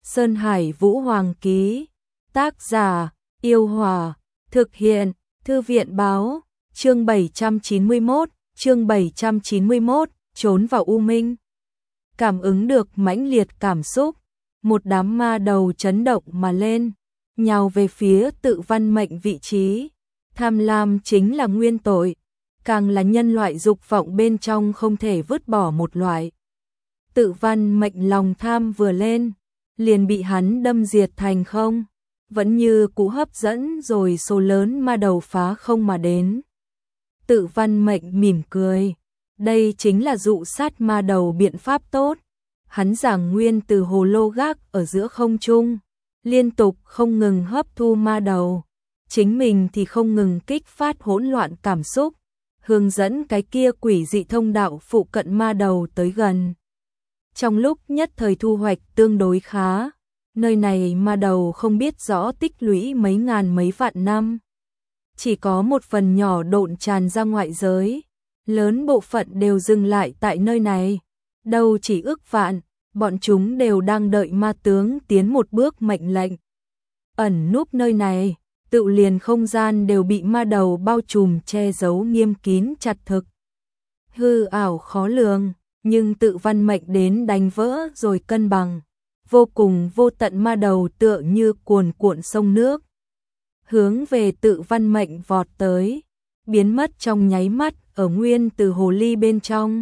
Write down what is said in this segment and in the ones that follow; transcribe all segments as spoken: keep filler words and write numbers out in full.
Sơn Hải Vũ Hoàng ký. Tác giả, Yêu Hòa. Thực hiện, Thư viện Báo. Chương bảy trăm chín mươi mốt, chương bảy trăm chín mươi mốt, trốn vào u minh. Cảm ứng được mãnh liệt cảm xúc, một đám ma đầu chấn động mà lên, nhào về phía Tự Văn Mệnh vị trí. Tham lam chính là nguyên tội, càng là nhân loại dục vọng bên trong không thể vứt bỏ một loại. Tự Văn Mệnh lòng tham vừa lên, liền bị hắn đâm diệt thành không, vẫn như cú hấp dẫn rồi số lớn ma đầu phá không mà đến. Tự Văn Mệnh mỉm cười, đây chính là dụ sát ma đầu biện pháp tốt. Hắn giảng nguyên từ hồ lô gác ở giữa không trung, liên tục không ngừng hấp thu ma đầu, chính mình thì không ngừng kích phát hỗn loạn cảm xúc, hướng dẫn cái kia quỷ dị thông đạo phụ cận ma đầu tới gần. Trong lúc nhất thời thu hoạch tương đối khá, nơi này ma đầu không biết rõ tích lũy mấy ngàn mấy vạn năm. Chỉ có một phần nhỏ độn tràn ra ngoại giới, lớn bộ phận đều dừng lại tại nơi này. Đâu chỉ ước vạn, bọn chúng đều đang đợi ma tướng tiến một bước mệnh lệnh. Ẩn núp nơi này, tự liền không gian đều bị ma đầu bao trùm che giấu nghiêm kín chặt thực. Hư ảo khó lường, nhưng Tự Văn Mệnh đến đánh vỡ rồi cân bằng. Vô cùng vô tận ma đầu tựa như cuồn cuộn sông nước, hướng về Tự Văn Mệnh vọt tới, biến mất trong nháy mắt ở nguyên từ hồ ly bên trong.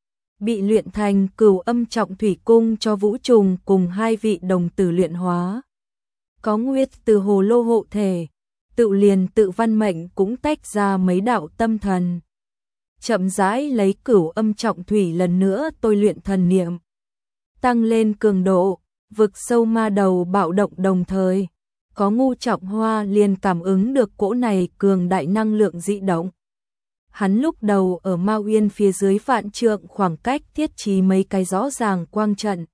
Bị luyện thành Cửu Âm Trọng Thủy Cung cho Vũ Trùng cùng hai vị đồng tử luyện hóa. Có nguyệt từ hồ lô hộ thể, tự liền Tự Văn Mệnh cũng tách ra mấy đạo tâm thần. Chậm rãi lấy Cửu Âm Trọng Thủy lần nữa tôi luyện thần niệm, tăng lên cường độ, vực sâu ma đầu bạo động đồng thời. Có Ngu Trọng Hoa liền cảm ứng được cỗ này cường đại năng lượng dị động. Hắn lúc đầu ở Ma Uyên phía dưới vạn trượng khoảng cách thiết trí mấy cái rõ ràng quang trận,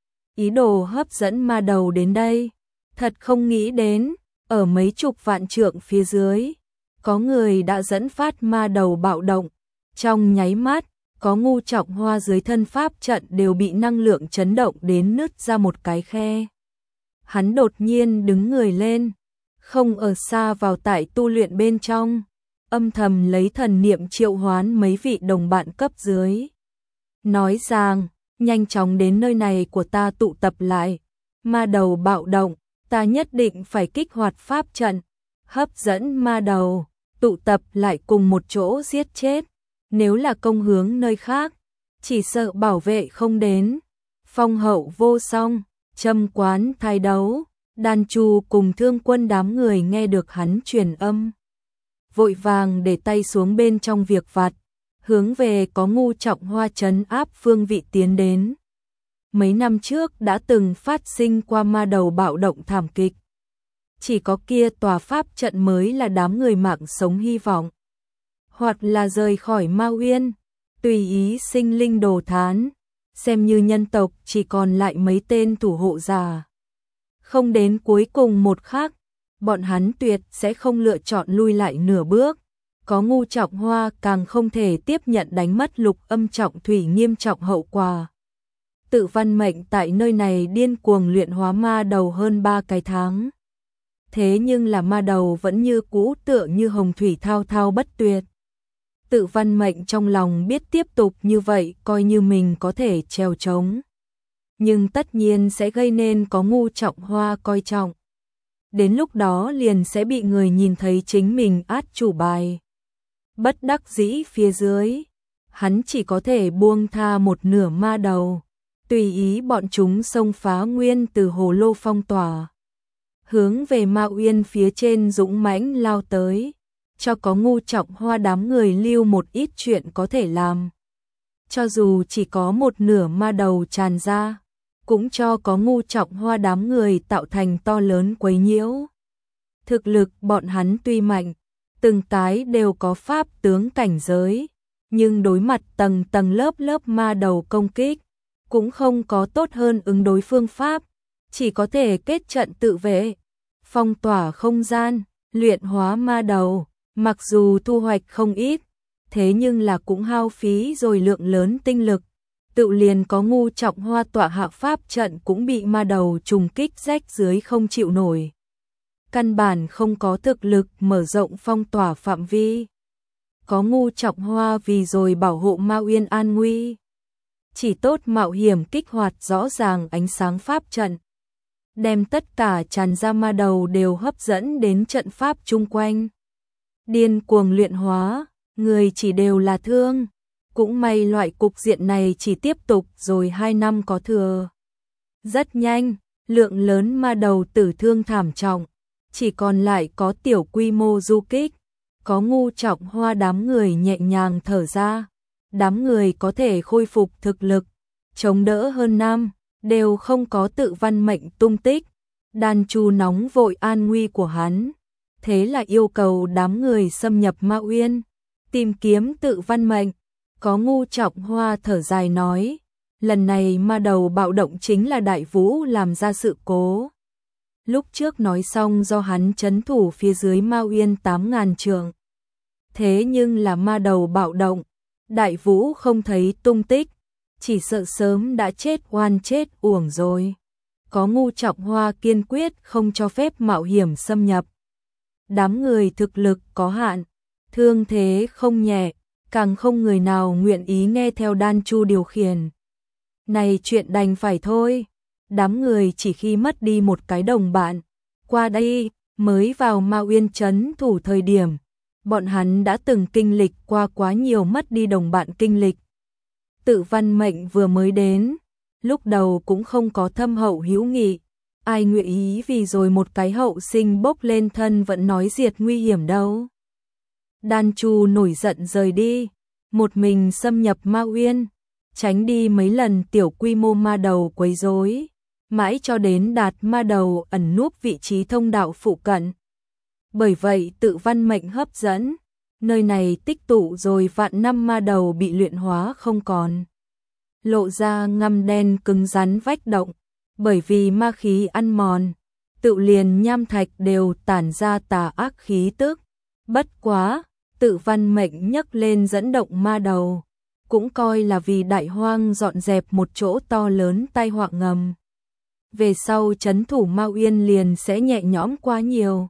ý đồ hấp dẫn ma đầu đến đây. Thật không nghĩ đến, ở mấy chục vạn trượng phía dưới, có người đã dẫn phát ma đầu bạo động. Trong nháy mắt, có Ngu Trọng Hoa dưới thân pháp trận đều bị năng lượng chấn động đến nứt ra một cái khe. Hắn đột nhiên đứng người lên, không ở xa vào tại tu luyện bên trong, âm thầm lấy thần niệm triệu hoán mấy vị đồng bạn cấp dưới. Nói rằng, nhanh chóng đến nơi này của ta tụ tập lại, ma đầu bạo động, ta nhất định phải kích hoạt pháp trận, hấp dẫn ma đầu, tụ tập lại cùng một chỗ giết chết. Nếu là công hướng nơi khác, chỉ sợ bảo vệ không đến. Phong Hậu vô song, Trâm Quán thái đấu, Đan Chu cùng Thương Quân đám người nghe được hắn truyền âm, vội vàng để tay xuống bên trong việc vặt, hướng về có Ngu Trọng Hoa trấn áp phương vị tiến đến. Mấy năm trước đã từng phát sinh qua ma đầu bạo động thảm kịch, chỉ có kia tòa pháp trận mới là đám người mạng sống hy vọng. Hoặc là rời khỏi Ma Uyên, tùy ý sinh linh đồ thán, xem như nhân tộc chỉ còn lại mấy tên thủ hộ giả. Không đến cuối cùng một khắc, bọn hắn tuyệt sẽ không lựa chọn lui lại nửa bước. Có Ngu Trọng Hoa càng không thể tiếp nhận đánh mất Lục Âm Trọng Thủy nghiêm trọng hậu quả. Tự Văn Mệnh tại nơi này điên cuồng luyện hóa ma đầu hơn ba cái tháng. Thế nhưng là ma đầu vẫn như cũ tựa như hồng thủy thao thao bất tuyệt. Tự Văn Mệnh trong lòng biết tiếp tục như vậy coi như mình có thể trèo trống, nhưng tất nhiên sẽ gây nên có Ngu Trọng Hoa coi trọng. Đến lúc đó liền sẽ bị người nhìn thấy chính mình át chủ bài. Bất đắc dĩ phía dưới, hắn chỉ có thể buông tha một nửa ma đầu, tùy ý bọn chúng xông phá nguyên từ hồ lô phong tỏa, hướng về Ma Uyên phía trên dũng mãnh lao tới, cho có Ngu Trọng Hoa đám người lưu một ít chuyện có thể làm. Cho dù chỉ có một nửa ma đầu tràn ra, cũng cho có Ngu Trọng Hoa đám người tạo thành to lớn quấy nhiễu. Thực lực bọn hắn tuy mạnh, từng cái đều có pháp tướng cảnh giới, nhưng đối mặt tầng tầng lớp lớp ma đầu công kích, cũng không có tốt hơn ứng đối phương pháp, chỉ có thể kết trận tự vệ, phong tỏa không gian, luyện hóa ma đầu. Mặc dù thu hoạch không ít, thế nhưng là cũng hao phí rồi lượng lớn tinh lực, tự liền có Ngu Trọng Hoa tọa hạ pháp trận cũng bị ma đầu trùng kích rách dưới không chịu nổi. Căn bản không có thực lực mở rộng phong tỏa phạm vi. Có Ngu Trọng Hoa vì rồi bảo hộ Ma Uyên an nguy. Chỉ tốt mạo hiểm kích hoạt rõ ràng ánh sáng pháp trận, đem tất cả tràn ra ma đầu đều hấp dẫn đến trận pháp chung quanh. Điên cuồng luyện hóa, người chỉ đều là thương. Cũng may loại cục diện này chỉ tiếp tục rồi hai năm có thừa. Rất nhanh, lượng lớn ma đầu tử thương thảm trọng, chỉ còn lại có tiểu quy mô du kích. Có Ngu Trọng Hoa đám người nhẹ nhàng thở ra, đám người có thể khôi phục thực lực, chống đỡ hơn năm, đều không có Tự Văn Mệnh tung tích. Đan Chu nóng vội an nguy của hắn, thế là yêu cầu đám người xâm nhập Ma Uyên, tìm kiếm Tự Văn Mệnh. Có Ngu Trọng Hoa thở dài nói, lần này ma đầu bạo động chính là Đại Vũ làm ra sự cố. Lúc trước nói xong do hắn trấn thủ phía dưới Ma Uyên tám ngàn trượng. Thế nhưng là ma đầu bạo động, Đại Vũ không thấy tung tích, chỉ sợ sớm đã chết oan chết uổng rồi. Có Ngu Trọng Hoa kiên quyết không cho phép mạo hiểm xâm nhập. Đám người thực lực có hạn, thương thế không nhẹ, càng không người nào nguyện ý nghe theo Đan Chu điều khiển. Này chuyện đành phải thôi, đám người chỉ khi mất đi một cái đồng bạn, qua đây mới vào Ma Uyên trấn thủ thời điểm, bọn hắn đã từng kinh lịch qua quá nhiều mất đi đồng bạn kinh lịch. Tự Văn Mệnh vừa mới đến, lúc đầu cũng không có thâm hậu hữu nghị, ai nguyện ý vì rồi một cái hậu sinh bốc lên thân vẫn nói diệt nguy hiểm đâu. Đan Chu nổi giận rời đi, một mình xâm nhập Ma Uyên, tránh đi mấy lần tiểu quy mô ma đầu quấy rối, mãi cho đến đạt ma đầu ẩn núp vị trí thông đạo phụ cận. Bởi vậy Tự Văn Mệnh hấp dẫn, nơi này tích tụ rồi vạn năm ma đầu bị luyện hóa không còn. Lộ ra ngăm đen cứng rắn vách động, bởi vì ma khí ăn mòn, tự liền nham thạch đều tản ra tà ác khí tức. Bất quá, Tự Văn Mệnh nhấc lên dẫn động ma đầu, cũng coi là vì Đại Hoang dọn dẹp một chỗ to lớn tai họa ngầm. Về sau trấn thủ Ma Uyên liền sẽ nhẹ nhõm quá nhiều.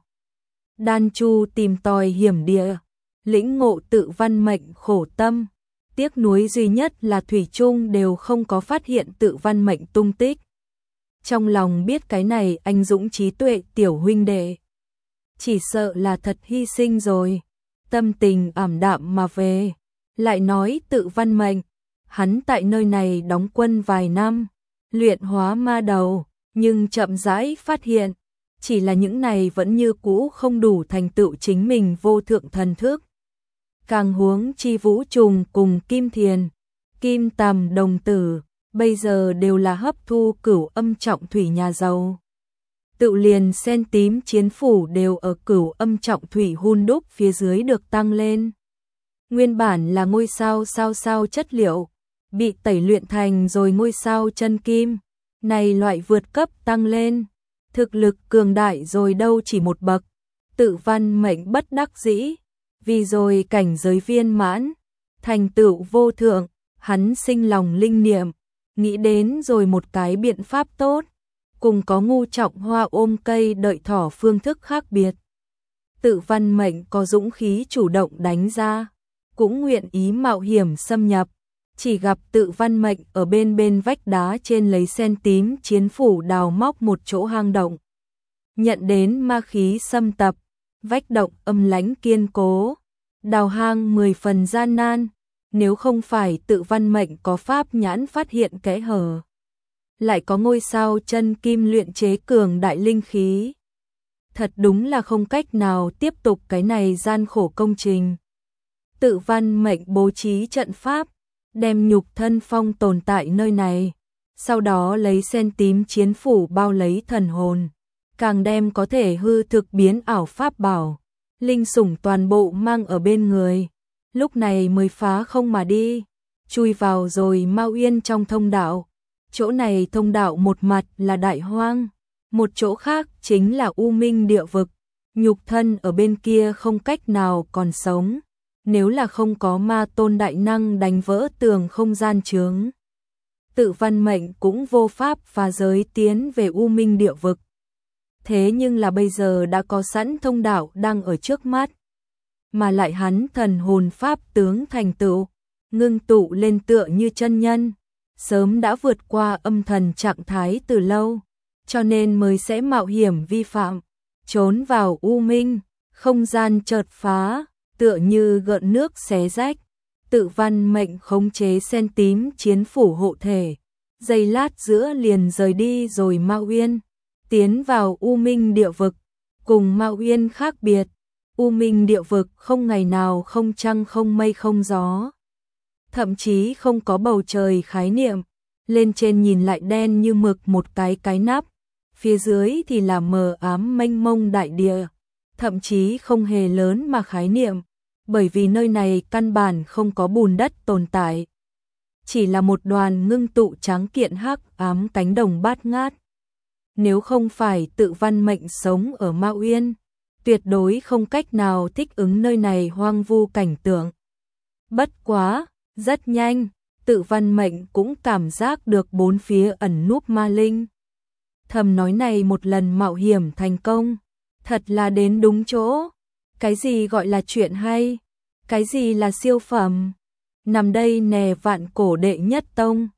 Đan Chu tìm tòi hiểm địa, lĩnh ngộ Tự Văn Mệnh khổ tâm, tiếc nuối duy nhất là thủy chung đều không có phát hiện Tự Văn Mệnh tung tích. Trong lòng biết cái này anh dũng trí tuệ tiểu huynh đệ, chỉ sợ là thật hy sinh rồi, tâm tình ảm đạm mà về. Lại nói Tự Văn Mệnh, hắn tại nơi này đóng quân vài năm, luyện hóa ma đầu, nhưng chậm rãi phát hiện, chỉ là những này vẫn như cũ không đủ thành tựu chính mình vô thượng thần thức. Càng huống chi Vũ Trùng cùng Kim Thiền, Kim Tầm đồng tử, bây giờ đều là hấp thu cửu âm trọng thủy nhà giàu. Tự liền sen tím chiến phủ đều ở cửu âm trọng thủy hun đúc phía dưới được tăng lên. Nguyên bản là ngôi sao sao sao chất liệu, bị tẩy luyện thành rồi ngôi sao chân kim, này loại vượt cấp tăng lên, thực lực cường đại rồi đâu chỉ một bậc. Tự Văn Mệnh bất đắc dĩ, vì rồi cảnh giới viên mãn, thành tựu vô thượng, hắn sinh lòng linh niệm, nghĩ đến rồi một cái biện pháp tốt, cùng có Ngu Trọng Hoa ôm cây đợi thỏ phương thức khác biệt. Tự Văn Mệnh có dũng khí chủ động đánh ra, cũng nguyện ý mạo hiểm xâm nhập, chỉ gặp Tự Văn Mệnh ở bên bên vách đá trên lấy sen tím chiến phủ đào móc một chỗ hang động. Nhận đến ma khí xâm tập, vách động âm lãnh kiên cố, đào hang mười phần gian nan, nếu không phải Tự Văn Mệnh có pháp nhãn phát hiện kẽ hở, lại có ngôi sao chân kim luyện chế cường đại linh khí, thật đúng là không cách nào tiếp tục cái này gian khổ công trình. Tự Văn Mệnh bố trí trận pháp, đem nhục thân phong tồn tại nơi này, sau đó lấy sen tím chiến phủ bao lấy thần hồn, càng đem có thể hư thực biến ảo pháp bảo, linh sủng toàn bộ mang ở bên người, lúc này mới phá không mà đi, chui vào rồi Ma Uyên trong thông đạo. Chỗ này thông đạo một mặt là Đại Hoang, một chỗ khác chính là U Minh địa vực, nhục thân ở bên kia không cách nào còn sống, nếu là không có ma tôn đại năng đánh vỡ tường không gian chướng. Tự Văn Mệnh cũng vô pháp phá giới tiến về U Minh địa vực. Thế nhưng là bây giờ đã có sẵn thông đạo đang ở trước mắt, mà lại hắn thần hồn pháp tướng thành tựu, ngưng tụ lên tựa như chân nhân, sớm đã vượt qua âm thần trạng thái từ lâu, cho nên mới sẽ mạo hiểm vi phạm, trốn vào U Minh, không gian chợt phá, tựa như gợn nước xé rách. Tự Văn Mệnh khống chế sen tím chiến phủ hộ thể, giây lát giữa liền rời đi rồi Mao Uyên tiến vào U Minh địa vực. Cùng Mao Uyên khác biệt, U Minh địa vực không ngày nào không trăng không mây không gió, thậm chí không có bầu trời khái niệm, lên trên nhìn lại đen như mực một cái cái nắp, phía dưới thì là mờ ám mênh mông đại địa, thậm chí không hề lớn mà khái niệm, bởi vì nơi này căn bản không có bùn đất tồn tại, chỉ là một đoàn ngưng tụ trắng kiện hắc ám cánh đồng bát ngát. Nếu không phải Tự Văn Mệnh sống ở Mao Uyên, tuyệt đối không cách nào thích ứng nơi này hoang vu cảnh tượng. Bất quá, rất nhanh, Tự Văn Mệnh cũng cảm giác được bốn phía ẩn núp ma linh. Thầm nói này một lần mạo hiểm thành công, thật là đến đúng chỗ. Cái gì gọi là chuyện hay? Cái gì là siêu phẩm? Nằm đây nè Vạn Cổ đệ nhất tông,